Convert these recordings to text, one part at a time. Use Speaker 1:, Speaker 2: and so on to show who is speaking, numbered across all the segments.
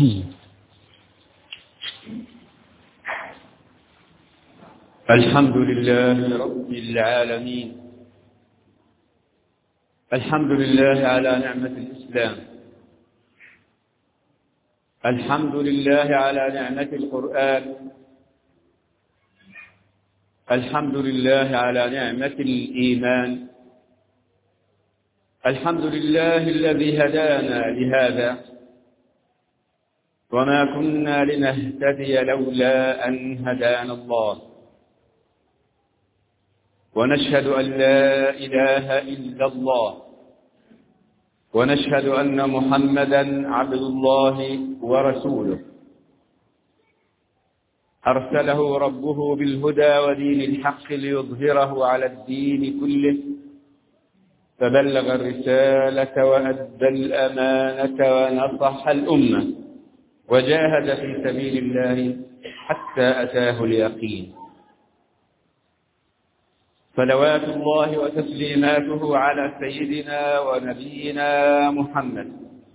Speaker 1: الحمد لله رب العالمين. الحمد لله على نعمة الإسلام. الحمد لله على نعمة القرآن. الحمد لله على نعمة الإيمان. الحمد لله الذي هدانا لهذا وما كنا لنهتدي لولا أن هدانا الله. ونشهد أن لا إله إلا الله، ونشهد أن محمدا عبد الله ورسوله، أرسله ربه بالهدى ودين الحق ليظهره على الدين كله، فبلغ الرسالة وأدى الأمانة ونصح الأمة وجاهد في سبيل الله حتى أتاه اليقين. صلوات الله وتسليماته على سيدنا ونبينا محمد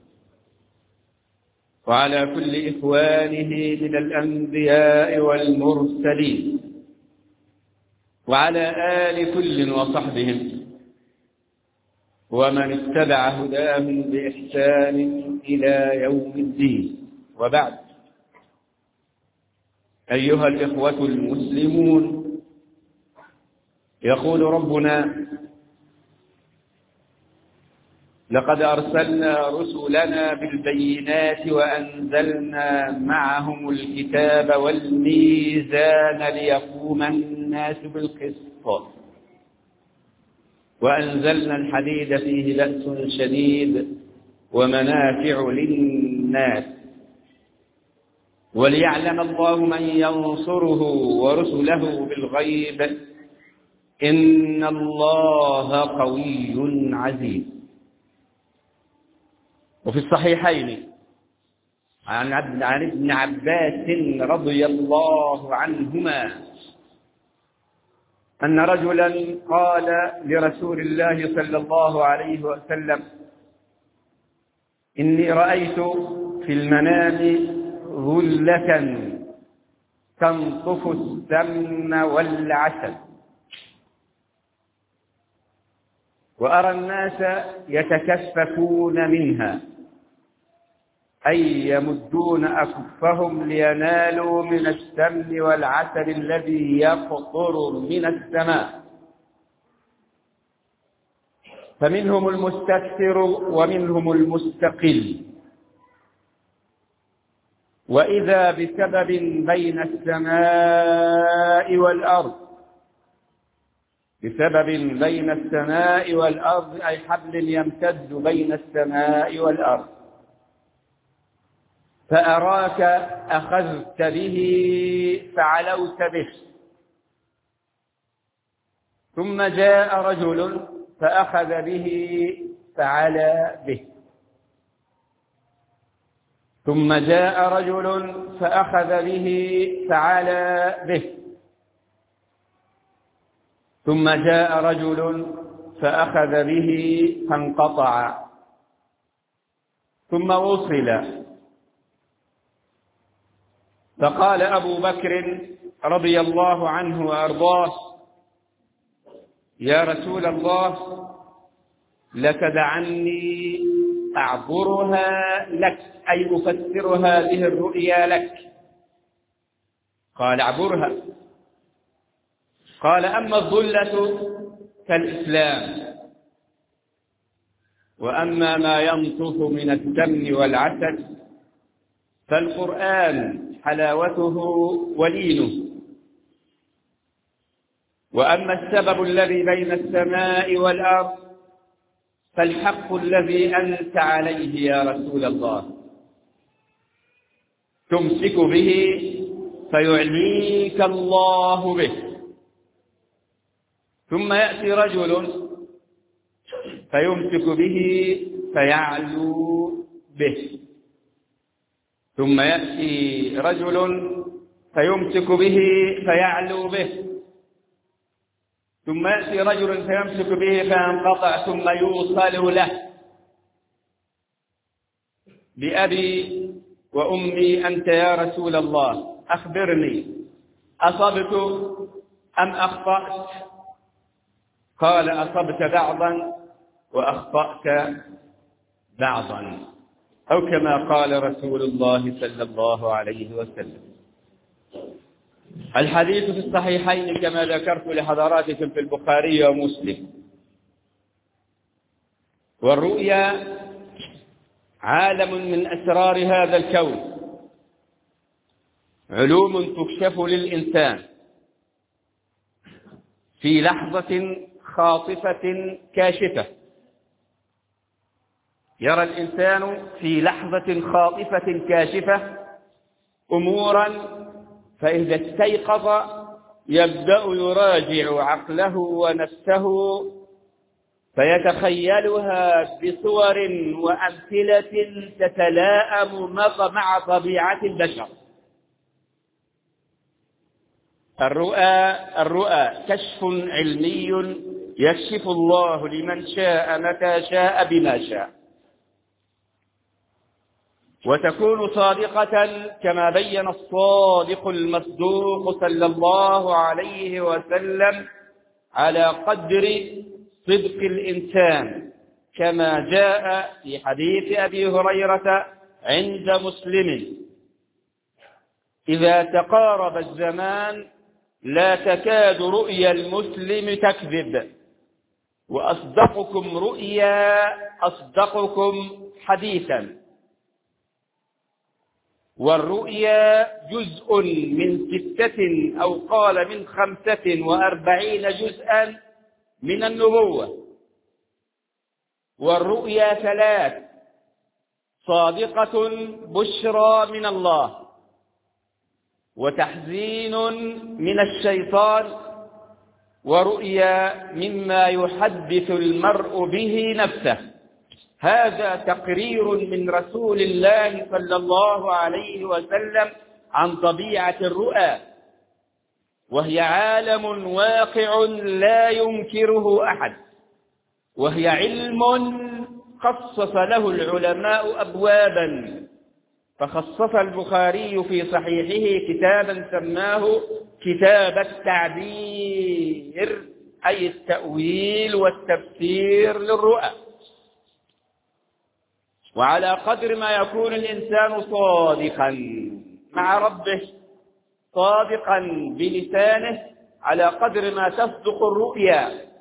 Speaker 1: وعلى كل إخوانه من الأنبياء والمرسلين وعلى آل كل وصحبهم ومن اتبع هداهم بإحسان إلى يوم الدين. وبعد، أيها الإخوة المسلمون، يقول ربنا: لقد أرسلنا رسلنا بالبينات وأنزلنا معهم الكتاب والميزان ليقوم الناس بالقسط وأنزلنا الحديد فيه بأس شديد ومنافع للناس وليعلم الله من ينصره ورسله بالغيب إن الله قوي عزيز. وفي الصحيحين عن ابن عباس رضي الله عنهما أن رجلا قال لرسول الله صلى الله عليه وسلم: إني رأيت في المنام غلة تنطف السمن والعسل، وأرى الناس يتكففون منها، أي يمدون أكفهم لينالوا من السمن والعسل الذي يقطر من السماء، فمنهم المستكثر ومنهم المستقل، وإذا بسبب بين السماء والأرض، بسبب بين السماء والأرض أي حبل يمتد بين السماء والأرض، فأراك أخذت به فعلوت به، ثم جاء رجل فأخذ به فعلى به، ثم جاء رجل فأخذ به فعلى به، ثم جاء رجل فأخذ به فانقطع، ثم وصل. فقال أبو بكر رضي الله عنه وأرضاه: يا رسول الله، لتدعني أعبرها لك، أي أفسر هذه الرؤيا لك. قال: اعبرها. قال: أما الظلة كالإسلام، وأما ما ينطف من السمن والعسل فالقرآن حلاوته ولينه، وأما السبب الذي بين السماء والأرض فالحق الذي أنت عليه يا رسول الله، تمسك به فيعليك الله به، ثم يأتي رجل فيمسك به فيعلو به، ثم يأتي رجل فيمسك به فيعلو به، ثم يأتي رجل فيمسك به فينقطع ثم يوصل له. بأبي وأمي أنت يا رسول الله، أخبرني أصبت أم أخطأت؟ قال أصبت بعضا وأخطأت بعضا، أو كما قال رسول الله صلى الله عليه وسلم. الحديث في الصحيحين كما ذكرت لحضراتكم في البخاري ومسلم. والرؤيا عالم من أسرار هذا الكون، علوم تكشف للإنسان في لحظة خاطفة كاشفة. يرى الإنسان في لحظة خاطفة كاشفة أمورا، فإذا استيقظ يبدأ يراجع عقله ونفسه فيتخيلها بصور وأمثلة تتلائم مع طبيعة البشر. الرؤى كشف علمي يكشف الله لمن شاء متى شاء بما شاء، وتكون صادقة كما بين الصادق المصدوق صلى الله عليه وسلم على قدر صدق الإنسان، كما جاء في حديث أبي هريرة عند مسلم: إذا تقارب الزمان لا تكاد رؤيا المسلم تكذب، وأصدقكم رؤيا أصدقكم حديثا. والرؤيا جزء من 6 أو قال من 45 جزءا من النبوة. والرؤيا 3: صادقة بشرى من الله، وتحزين من الشيطان، ورؤيا مما يحدث المرء به نفسه. هذا تقرير من رسول الله صلى الله عليه وسلم عن طبيعة الرؤى، وهي عالم واقع لا ينكره أحد، وهي علم خصص له العلماء أبوابا. فخصص البخاري في صحيحه كتابا سماه كتاب التعبير، أي التأويل والتفسير للرؤى. وعلى قدر ما يكون الإنسان صادقا مع ربه، صادقا بلسانه، على قدر ما تصدق الرؤيا.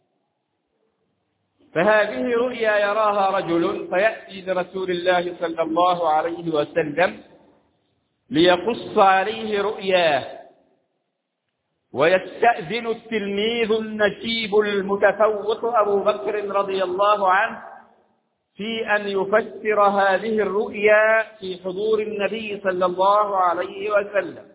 Speaker 1: فهذه رؤيا يراها رجل فيأتي لرسول الله صلى الله عليه وسلم ليقص عليه رؤياه، ويستأذن التلميذ النجيب المتفوق أبو بكر رضي الله عنه في أن يفسر هذه الرؤيا في حضور النبي صلى الله عليه وسلم،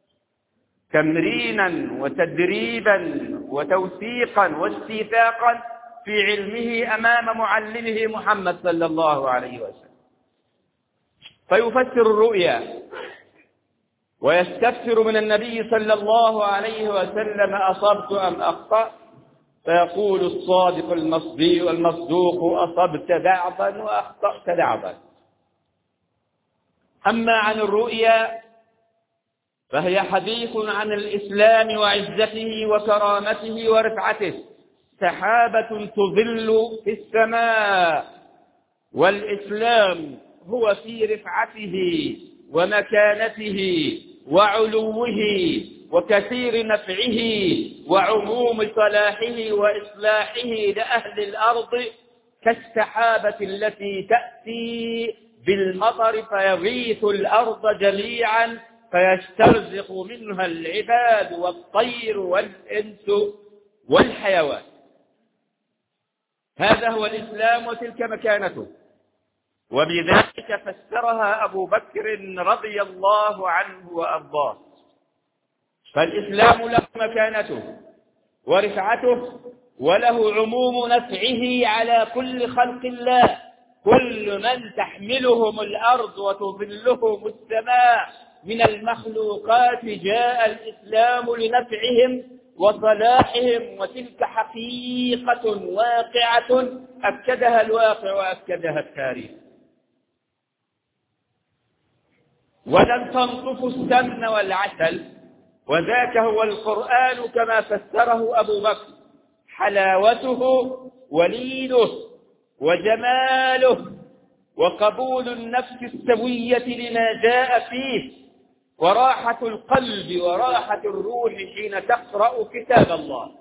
Speaker 1: تمرينا وتدريبا وتوثيقا واستيثاقا في علمه أمام معلمه محمد صلى الله عليه وسلم. فيفسر الرؤيا ويستفسر من النبي صلى الله عليه وسلم: أصبت أم أخطأت؟ فيقول الصادق المصدوق: أصبت بعضا وأخطأت بعضا. أما عن الرؤيا فهي حديث عن الإسلام وعزته وكرامته ورفعته، سحابة تظل في السماء، والإسلام هو في رفعته ومكانته وعلوه وكثير نفعه وعموم صلاحه وإصلاحه لأهل الأرض، كالسحابة التي تأتي بالمطر فيغيث الأرض جميعا فيسترزق منها العباد والطير والإنس والحيوان. هذا هو الإسلام وتلك مكانته، وبذلك فسرها أبو بكر رضي الله عنه وأرضاه. فالإسلام له مكانته ورفعته، وله عموم نفعه على كل خلق الله. كل من تحملهم الأرض وتظلهم السماء من المخلوقات جاء الإسلام لنفعهم وصلاحهم، وتلك حقيقة واقعة أكدها الواقع وأكدها التاريخ. ولن تنطفوا السمن والعسل، وذاك هو القرآن كما فسره أبو بكر: حلاوته ولينه وجماله وقبول النفس السوية لما جاء فيه، وراحة القلب وراحة الروح حين تقرأ كتاب الله.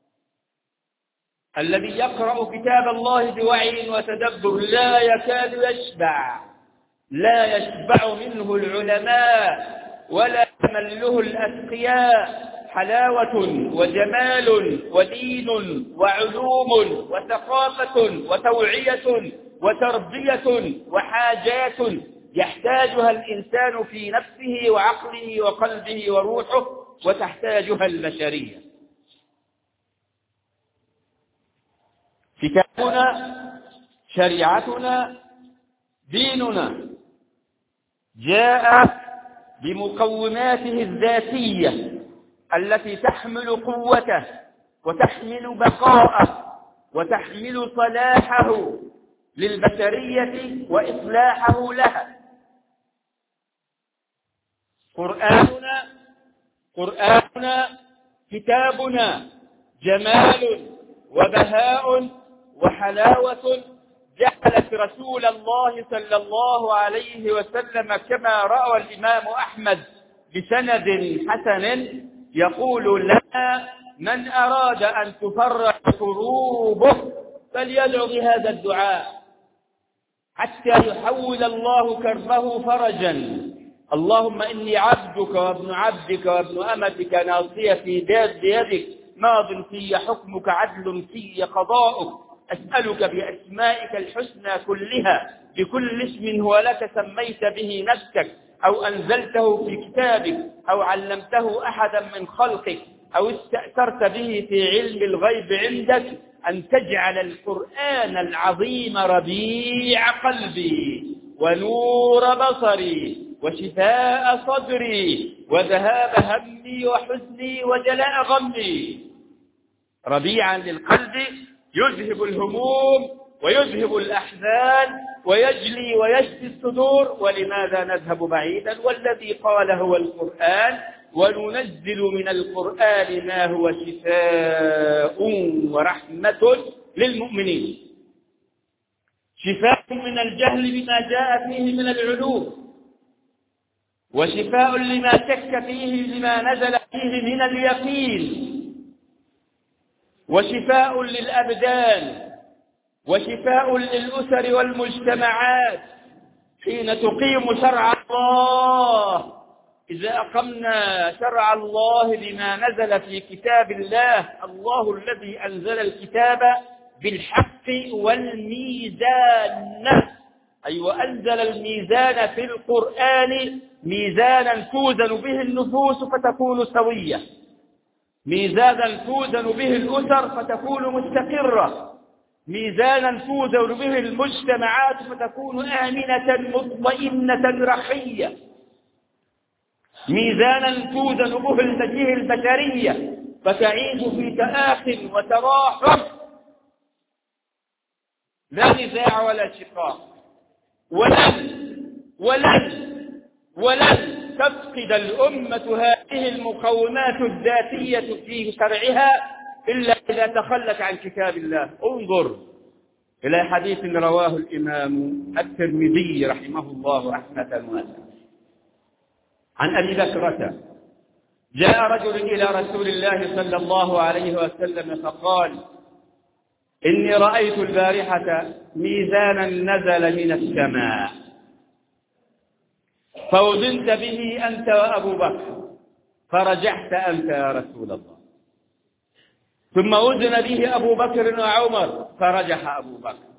Speaker 1: الذي يقرأ كتاب الله بوعي وتدبر لا يكاد يشبع، لا يشبع منه العلماء ولا يمله الأتقياء. حلاوة وجمال ودين وعلوم وثقافة وتوعية وتربية وحاجات يحتاجها الإنسان في نفسه وعقله وقلبه وروحه، وتحتاجها البشرية. كتابنا، شريعتنا، ديننا جاء بمقوماته الذاتية التي تحمل قوته وتحمل بقاءه وتحمل صلاحه للبشرية وإصلاحه لها. قرآننا كتابنا جمال وبهاء وحلاوة جعلت رسول الله صلى الله عليه وسلم كما روى الإمام أحمد بسند حسن يقول لنا: من أراد أن تفرج كروبه فليدعو بهذا الدعاء حتى يحول الله كربه فرجا. اللهم إني عبدك وابن عبدك وابن أمتك ناصيتي بيدك ماض في حكمك عدل في قضاؤك. أسألك بأسمائك الحسنى كلها بكل اسم هو لك سميت به نفسك أو أنزلته في كتابك أو علمته أحدا من خلقك أو استأثرت به في علم الغيب عندك أن تجعل القرآن العظيم ربيع قلبي ونور بصري وشفاء صدري وذهاب همي وحزني وجلاء غمي. ربيعا للقلب يذهب الهموم ويذهب الأحزان ويجلي ويشفي الصدور. ولماذا نذهب بعيدا والذي قال هو القرآن؟ وننزل من القرآن ما هو شفاء ورحمة للمؤمنين. شفاء من الجهل بما جاء فيه من العلوم، وشفاء لما شك فيه لما نزل فيه من اليقين، وشفاء للأبدان، وشفاء للأسر والمجتمعات حين تقيم شرع الله. إذا أقمنا شرع الله بما نزل في كتاب الله، الله الذي أنزل الكتاب بالحق والميزان، أي وأنزل الميزان في القرآن ميزانا توزن به النفوس فتكون سوية، ميزانا توزن به الأسر فتكون مستقرة، ميزانا توزن به المجتمعات فتكون آمنة مطمئنة رخية، ميزانا توزن به البشرية فتعيش في تآخٍ وتراحم، لا نزاع ولا شقاق. ولن تفقد الأمة هذه المقومات الذاتية في شرعها إلا إذا تخلت عن كتاب الله. انظر إلى حديث رواه الإمام الترمذي رحمه الله رحمة واسعة عن أبي بكرة: جاء رجل إلى رسول الله صلى الله عليه وسلم فقال: إني رأيت البارحة ميزانا نزل من السماء فوزنت به أنت وأبو بكر فرجحت أنت يا رسول الله، ثم وزن به أبو بكر وعمر فرجح أبو بكر،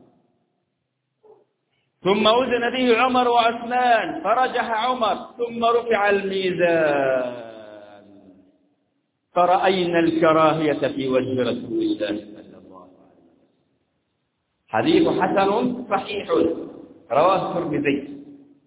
Speaker 1: ثم وزن به عمر وعثمان فرجح عمر، ثم رفع الميزان فرأينا الكراهية في وجه رسول الله صلى الله عليه وسلم. حديث حسن صحيح رواه الترمذي.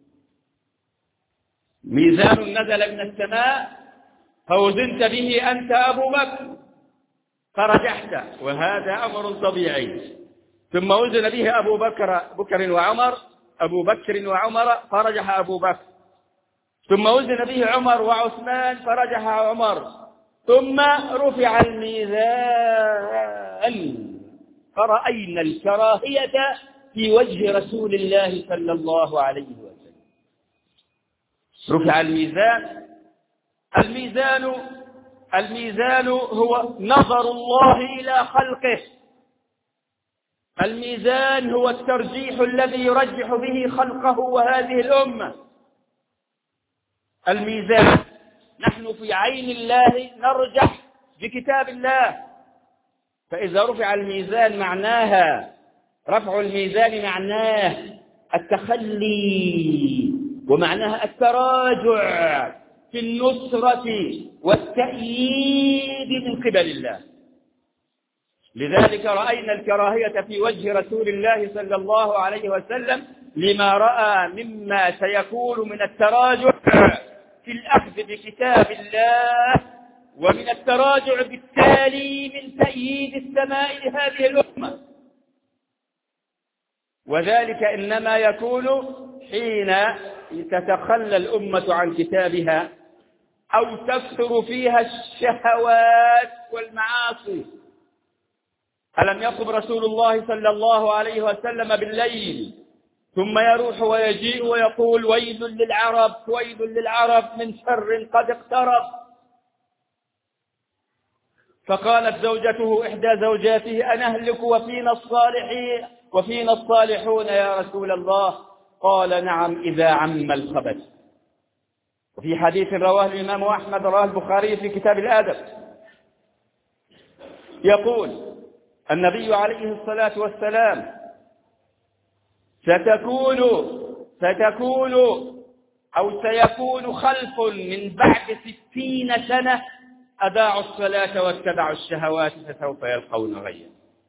Speaker 1: ميزان نزل من السماء فوزنت به أنت أبو بكر فرجحت، وهذا أمر طبيعي، ثم وزن به أبو بكر وعمر فرجح أبو بكر، ثم وزن به عمر وعثمان فرجح عمر، ثم رفع الميزان فرأينا الكراهية في وجه رسول الله صلى الله عليه وسلم. رفع الميزان. الميزان هو نظر الله إلى خلقه. الميزان هو الترجيح الذي يرجح به خلقه وهذه الأمة. الميزان، نحن في عين الله نرجح بكتاب الله، فإذا رفع الميزان معناها رفع الميزان معناه التخلي، ومعناها التراجع في النصرة والتأييد من قبل الله. لذلك رأينا الكراهية في وجه رسول الله صلى الله عليه وسلم لما رأى مما سيكون من التراجع في الأخذ بكتاب الله، ومن التراجع بالتالي من تأييد السماء لهذه الأمة. وذلك إنما يكون حين تتخلى الأمة عن كتابها أو تكثر فيها الشهوات والمعاصي. ألم يقم رسول الله صلى الله عليه وسلم بالليل ثم يروح ويجيء ويقول ويل للعرب ويل للعرب من شر قد اقترب؟ فقالت زوجته إحدى زوجاته أنهلك وفينا الصالحون يا رسول الله؟ قال نعم إذا عم الخبث. وفي حديث رواه الإمام أحمد رواه البخاري في كتاب الآدب يقول النبي عليه الصلاة والسلام سيكون خلف من بعد 60 سنة أضاعوا الصلاة واتبعوا الشهوات فسوف يلقون غيا.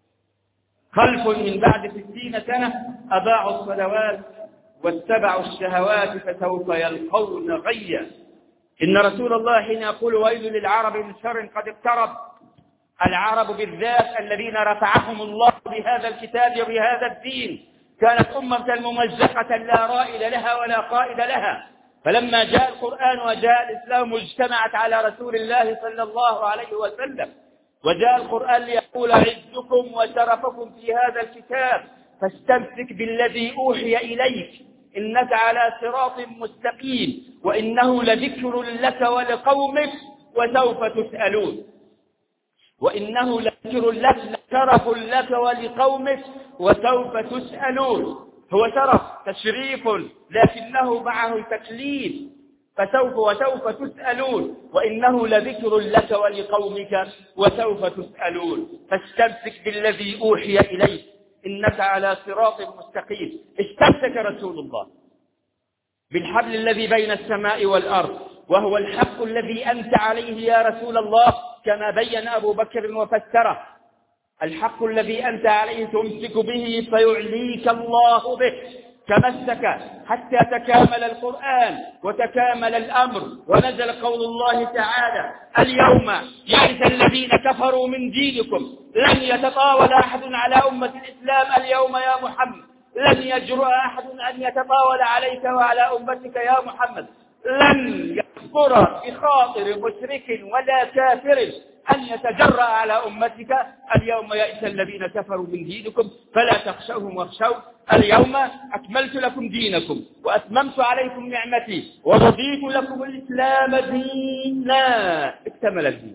Speaker 1: خلف من بعد 60 سنة أضاعوا الصلوات واتبعوا الشهوات فسوف يلقون غيا. إن رسول الله حين يقول ويل للعرب من شر قد اقترب، العرب بالذات الذين رفعهم الله بهذا الكتاب وبهذا الدين كانت أمة ممزقة لا رائد لها ولا قائد لها، فلما جاء القرآن وجاء الإسلام اجتمعت على رسول الله صلى الله عليه وسلم، وجاء القرآن ليقول عزكم وشرفكم في هذا الكتاب فاستمسك بالذي أوحي إليك إنك على صراط مستقيم وإنه لذكر لك ولقومك وسوف تسألون. وإنه لذكر لك شرف لك ولقومك وسوف تسألون. هو شرف تشريف لكنه معه تكليف، وسوف تسألون، وإنه لذكر لك ولقومك وسوف تسألون. فاستمسك بالذي أوحي إليك إنك على صراط مستقيم. استمسك رسول الله بالحبل الذي بين السماء والأرض، وهو الحق الذي أنت عليه يا رسول الله، كما بين أبو بكر وفسره. الحق الذي أنت عليه تمسك به فيعليك الله به. تمسك حتى تكامل القرآن وتكامل الأمر، ونزل قول الله تعالى اليوم يئس الذين كفروا من دينكم لن يتطاول أحد على أمة الإسلام اليوم يا محمد، لن يجرؤ أحد أن يتطاول عليك وعلى أمتك يا محمد، لن يخطر بخاطر مشرك ولا كافر أن يتجرأ على أمتك. اليوم يئس الذين كفروا من دينكم فلا تخشوهم واخشوا، اليوم أكملت لكم دينكم وأتممت عليكم نعمتي ورضيت لكم الإسلام دينا. اكتمل الدين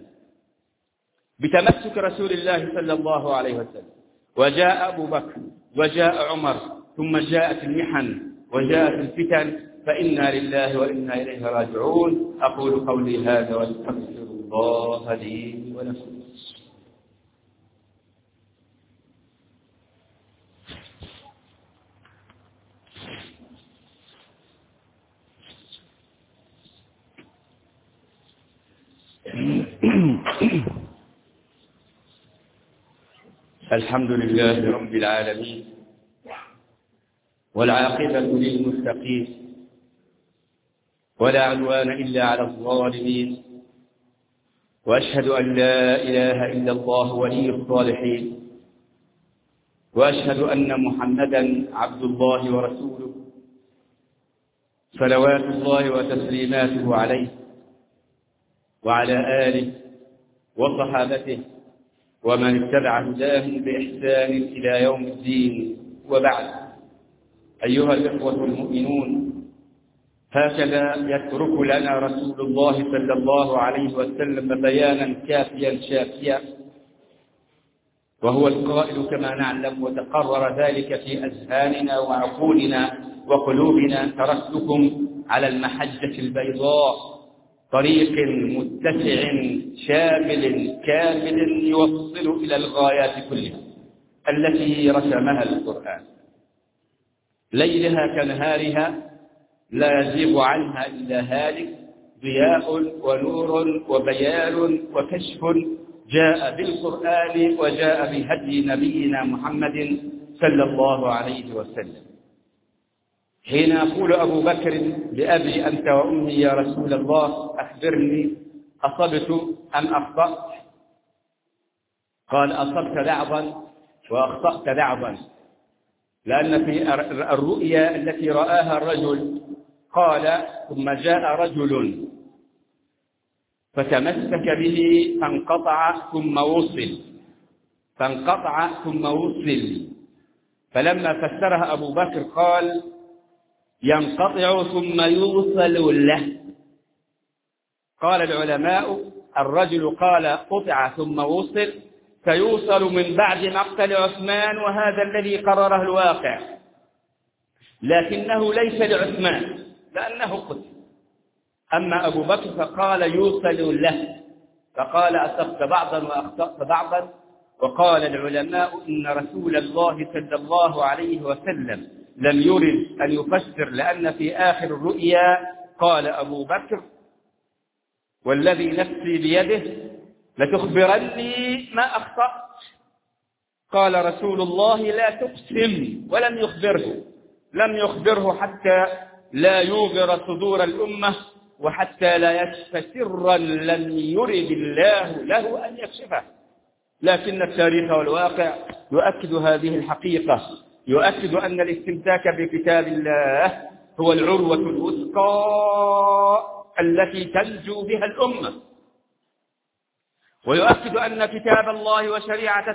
Speaker 1: بتمسك رسول الله صلى الله عليه وسلم. وجاء أبو بكر وجاء عمر ثم جاءت المحن وجاءت الفتن، فإنا لله وإنا إليه راجعون. أقول قولي هذا واستغفر الله لي ولكم. الحمد لله رب العالمين، والعاقبة للمتقين، ولا عدوان إلا على الظالمين، وأشهد أن لا إله إلا الله ولي الصالحين، وأشهد أن محمدا عبد الله ورسوله صلوات الله وتسليماته عليه وعلى آله وصحابته ومن اتبع هداهم بإحسان إلى يوم الدين. وبعد، أيها الإخوة المؤمنون، هكذا يترك لنا رسول الله صلى الله عليه وسلم بيانا كافيا شافيا، وهو القائل كما نعلم وتقرر ذلك في أذهاننا وعقولنا وقلوبنا: تركتكم على المحجة البيضاء، طريق متسع شامل كامل يوصل إلى الغايات كلها التي رسمها القرآن، ليلها كنهارها، لا يزيغ عنها إلا هالك، ضياء ونور وبيان وكشف جاء بالقرآن وجاء بهدي نبينا محمد صلى الله عليه وسلم. حين يقول أبو بكر: بأبي أنت وأمي يا رسول الله، أخبرني، أصبت أم أخطأت؟ قال: أصبت بعضا وأخطأت بعضا، لأن في الرؤيا التي رآها الرجل قال: ثم جاء رجل فتمسك به فانقطع ثم وصل، فلما فسرها أبو بكر قال: ينقطع ثم يوصل له. قال العلماء: الرجل قال قطع ثم وصل، سيوصل من بعد مقتل عثمان، وهذا الذي قرره الواقع، لكنه ليس لعثمان لأنه قتل. أما أبو بكر فقال يوصل له، فقال: أصبت بعضا وأخطأت بعضا. وقال العلماء: إن رسول الله صلى الله عليه وسلم لم يرد أن يفسر، لأن في آخر الرؤيا قال أبو بكر: والذي نفسي بيده لتخبرني ما أخطأت. قال رسول الله: لا تقسم، ولم يخبره حتى لا يوغر صدور الأمة، وحتى لا يكشف سرا لم يرد الله له أن يكشفه. لكن التاريخ والواقع يؤكد هذه الحقيقة، يؤكد أن الاستمساك بكتاب الله هو العروة الوثقى التي تنجو بها الأمة، ويؤكد أن كتاب الله وشريعة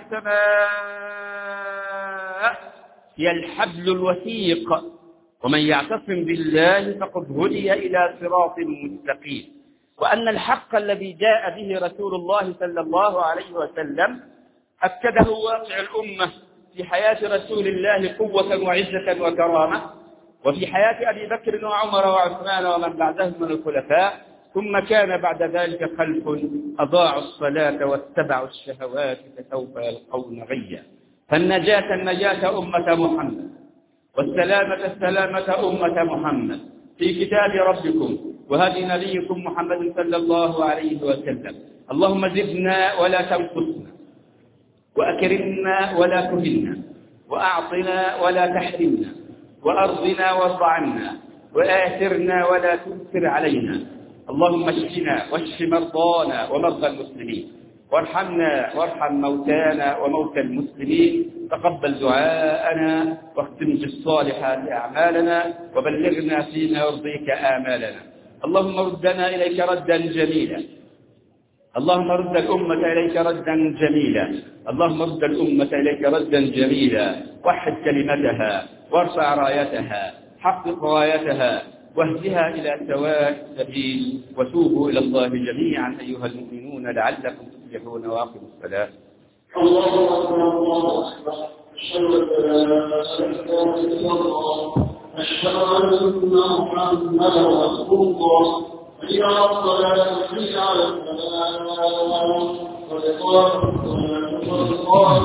Speaker 1: السماء هي الحبل الوثيق، ومن يعتصم بالله فقد هدي إلى صراط مستقيم. وأن الحق الذي جاء به رسول الله صلى الله عليه وسلم أكده واقع الأمة في حياة رسول الله قوة وعزة وكرامة، وفي حياة أبي بكر وعمر وعثمان ومن بعدهم من الخلفاء، ثم كان بعد ذلك خلف أضاعوا الصلاة واتبعوا الشهوات فسوف يلقون غيا. فالنجاة أمة محمد، والسلامة أمة محمد في كتاب ربكم وهدي نبيكم محمد صلى الله عليه وسلم. اللهم زدنا ولا تنقصنا، وأكرمنا ولا تهنا، وأعطنا ولا تحرمنا، وأرضنا وارض عنا، وآثرنا ولا تؤثر علينا. اللهم اشفنا واشف مرضانا ومرضى المسلمين، وارحمنا وارحم موتانا وموتى المسلمين. تقبل دعاءنا، واختم بالصالحات أعمالنا، وبلغنا فيما يرضيك آمالنا. اللهم ردنا إليك ردا جميلا، اللهم رد الأمة إليك ردا جميلا، اللهم رد الأمة إليك ردا جميلا. وحد كلمتها، وارفع رايتها، حقق غايتها، واهدها إلى سواء السبيل. وتوبوا إلى الله جميعا أيها المؤمنون لعلكم تفلحون. وأقيموا الصلاة.
Speaker 2: الله أكبر الله أكبر. أشهد أن لا إله إلا الله، أشهد أن محمدا رسول الله. حي على الصلاة، حي على الفلاح، قد قامت الصلاة،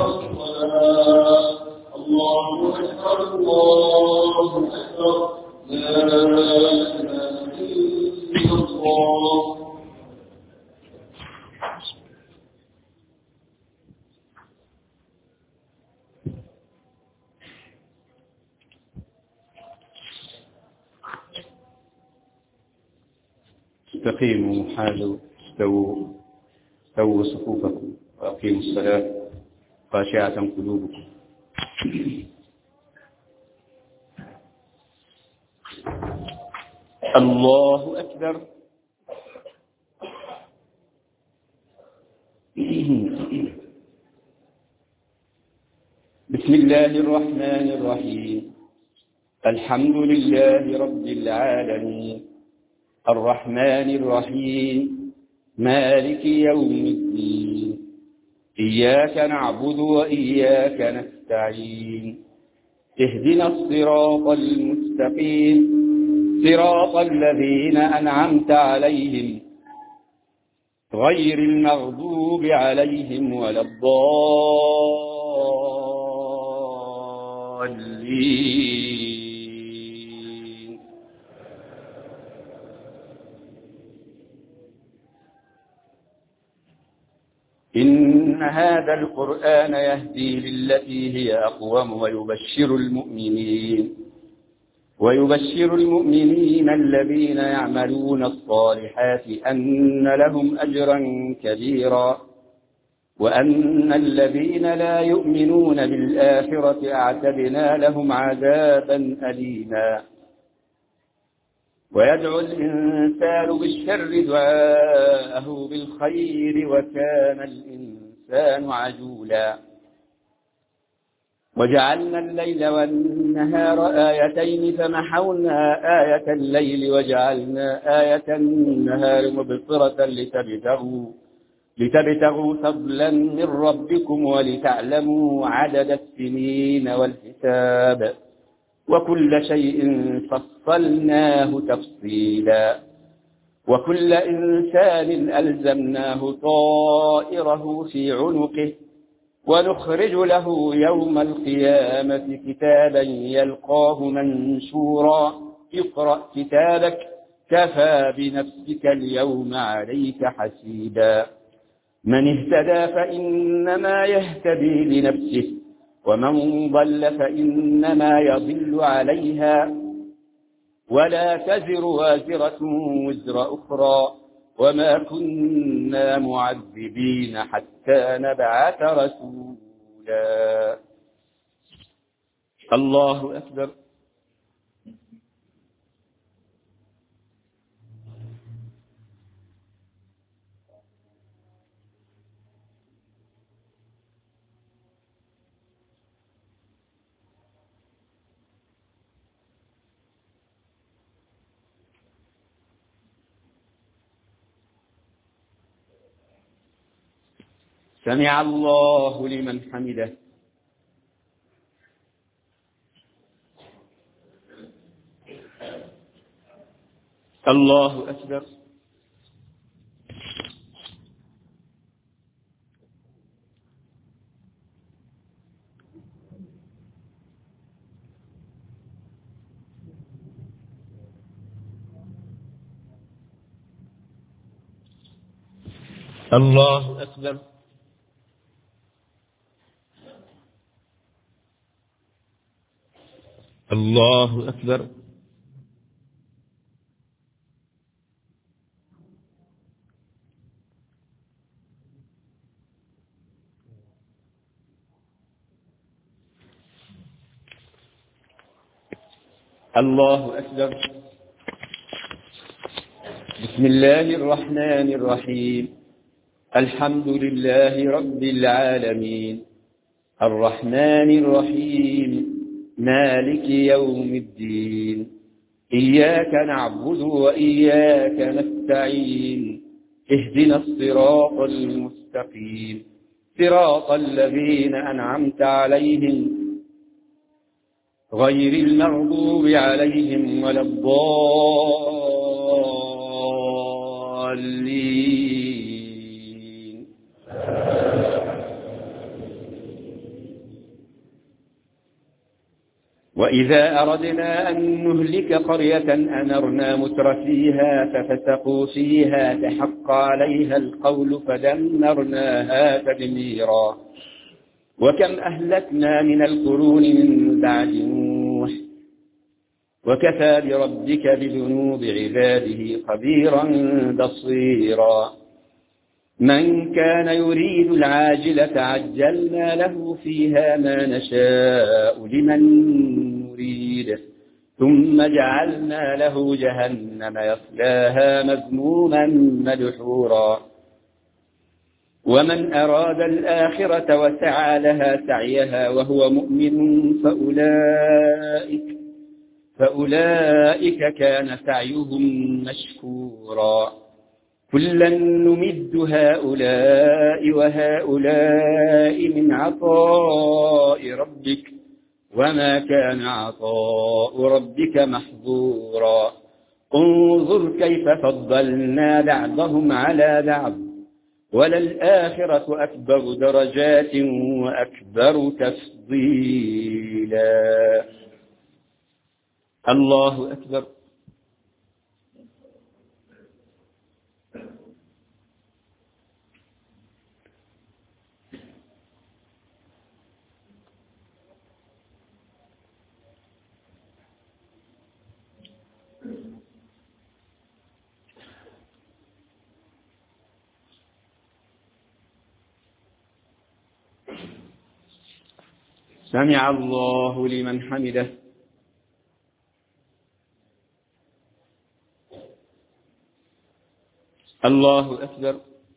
Speaker 2: الله أكبر الله أكبر، لا إله إلا الله.
Speaker 1: استقيموا، حاذوا، استووا صفوفكم، وأقيموا الصلاة، خاشعة قلوبكم. الله أكبر. بسم الله الرحمن الرحيم. الحمد لله رب العالمين الرحمن الرحيم مالك يوم الدين إياك نعبد وإياك نستعين اهدنا الصراط المستقيم صراط الذين أنعمت عليهم غير المغضوب عليهم ولا الضالين. إن هذا القرآن يهدي للتي هي أقوم ويبشر المؤمنين الذين يعملون الصالحات أن لهم أجرا كبيرا وأن الذين لا يؤمنون بالآخرة أعتدنا لهم عذابا أليما. ويدعو الإنسان بالشر دعاءه بالخير وكان الإنسان عجولا. وجعلنا الليل والنهار آيتين فمحونا آية الليل وجعلنا آية النهار مبصرة لتبتغوا فضلا من ربكم ولتعلموا عدد السنين والحساب وكل شيء فصلناه تفصيلا. وكل إنسان ألزمناه طائره في عنقه ونخرج له يوم القيامة كتابا يلقاه منشورا اقرأ كتابك كفى بنفسك اليوم عليك حسيبا. من اهتدى فإنما يهتدي لنفسه ومن ضل فإنما يضل عليها ولا تزر وازرة وزر أخرى وما كنا معذبين حتى نبعث رسولا. الله أكبر. سمع الله لمن حمده. الله أكبر. الله أكبر. الله أكبر. الله أكبر. بسم الله الرحمن الرحيم. الحمد لله رب العالمين الرحمن الرحيم مالك يوم الدين إياك نعبد وإياك نستعين اهدنا الصراط المستقيم صراط الذين أنعمت عليهم غير المغضوب عليهم ولا الضالين. وإذا أردنا أن نهلك قرية أمرنا مترفيها ففسقوا فيها فحق عليها القول فدمرناها تدميرا. وكم أهلكنا من القرون من بعد نوح وكفى بربك بذنوب عباده خبيرا بصيرا. من كان يريد العاجلة عجلنا له فيها ما نشاء لمن نريد ثم جعلنا له جهنم يصلاها مذموما مدحورا ومن أراد الآخرة وسعى لها سعيها وهو مؤمن فأولئك كان سعيهم مشكورا كلا نمد هؤلاء وهؤلاء من عطاء ربك وما كان عطاء ربك محظورا انظر كيف فضلنا بعضهم على بعض وللآخرة أكبر درجات وأكبر تفضيلا. الله أكبر. سمع الله لمن حمده. الله أكبر.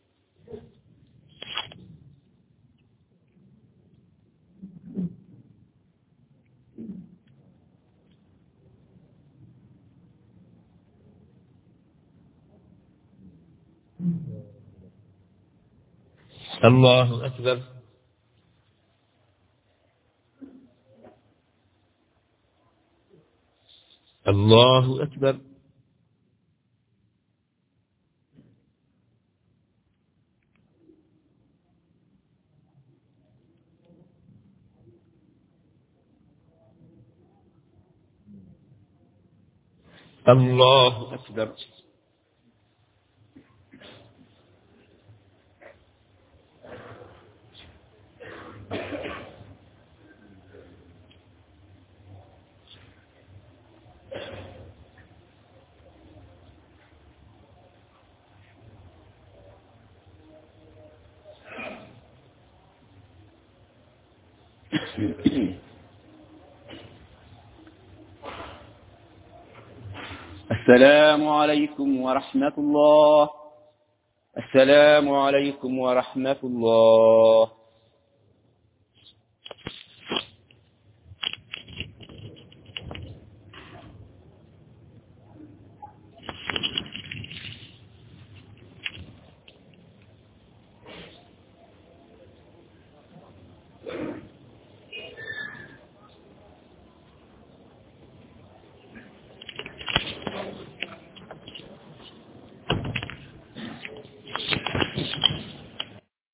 Speaker 1: الله أكبر. الله أكبر. الله أكبر. السلام عليكم ورحمة الله. السلام عليكم ورحمة الله.